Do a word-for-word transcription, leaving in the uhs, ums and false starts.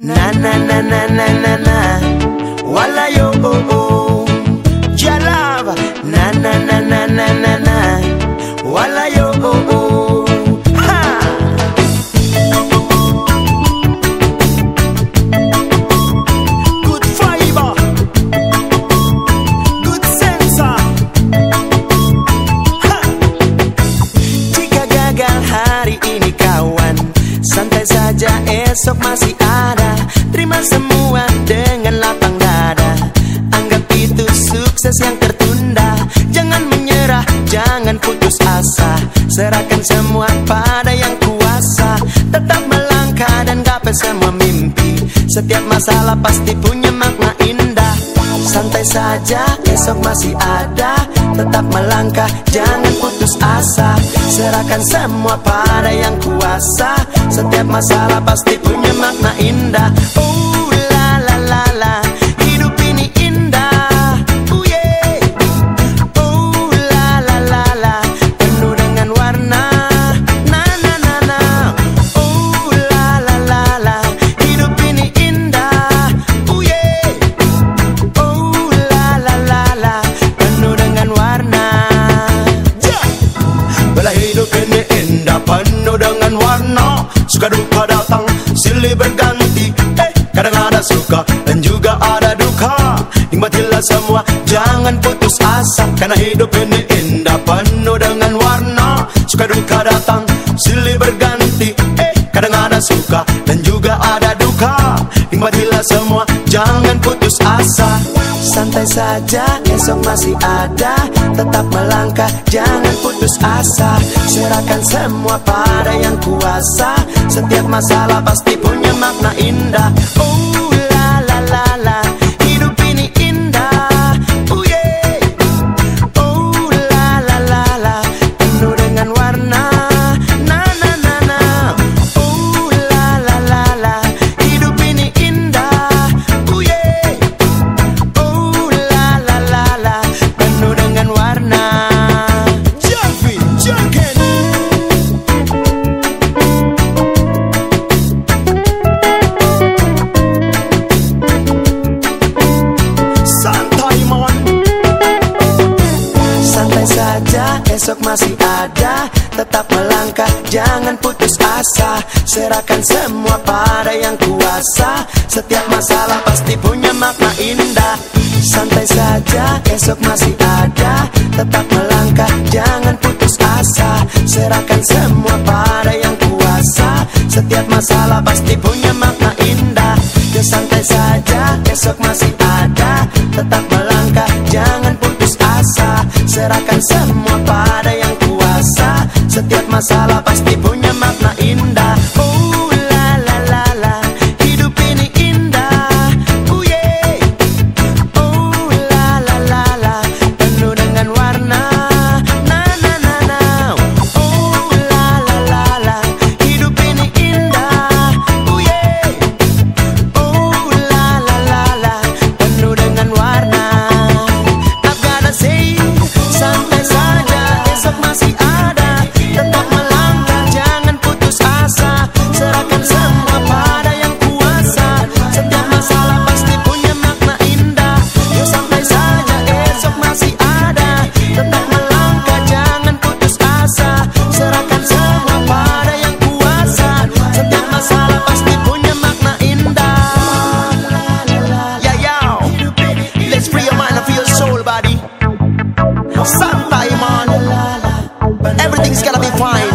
Na na na na na na na, wala yo oh oh, jalava. Na na na na na na na, wala yo oh oh. Ha! Good fiber, good sensor. Ha! Jika gagal hari ini kawan, santai saja, esok masih ada. Terima semua dengan lapang dada. Anggap itu sukses yang tertunda. Jangan menyerah, jangan putus asa. Serahkan semua pada yang kuasa. Tetap melangkah dan gapai semua mimpi. Setiap masalah pasti punya makna indah. Santai saja, esok masih ada. Tetap melangkah, jangan putus asa. Serahkan semua pada yang kuasa. Setiap masalah pasti punya makna indah. Oh la la la la, hidup ini indah. Oh yeah. Oh la la la la, penuh dengan warna. Na na na na. Oh la la la la, hidup ini indah. Oh yeah. Oh la la la la, penuh dengan warna. Yeah. Bila hidup ini indah, penuh dengan warna. Suka duka datang, silih berganti. Eh, kadang ada suka dan juga ada duka. Nikmatilah semua, jangan putus asa. Karena hidup ini indah, penuh dengan warna. Suka duka datang, silih berganti. Eh, kadang ada suka dan juga ada duka. Nikmatilah semua, jangan putus asa. Santai saja, esok masih ada. Tetap melangkah, jangan putus asa. Serahkan semua pada yang kuasa. Setiap masalah pasti punya makna indah. Oh la la la la, hidup ini indah. Oh yeah. Oh la la la la, penuh dengan warna. Na na na na. Oh la la la la, hidup ini indah. Oh yeah. Oh la la la la, penuh dengan warna. Jumping, jumping. Esok masih ada, tetap melangkah, jangan putus asa. Serahkan semua pada yang kuasa. Setiap masalah pasti punya makna indah. Santai saja, esok masih ada. Tetap melangkah, jangan putus asa. Serahkan semua pada yang kuasa. Setiap masalah pasti punya makna indah. Ya santai saja, esok masih ada. Tetap melangkah, jangan putus asa. Serahkan semua pada yang kuasa. Setiap masalah pasti punya makna indah. Oh la la la la, hidup ini indah. Oh yeah. Oh la la la la, penuh dengan warna. Na na na na. Oh la la la la, hidup ini indah. Oh yeah. Oh la la la la, penuh dengan warna. I've gotta say, santai saja, esok masih ada. Tetap melangkah, jangan putus asa. Serahkan semua pada yang kuasa. Setiap masalah pasti punya makna indah. Ya santai saja, esok masih ada. Tetap melangkah, jangan putus asa. Serahkan semua pada yang kuasa. Setiap masalah pasti punya makna indah. Yeah, yo, let's free your mind and free your soul, buddy. Santai, man. Everything's gonna be fine.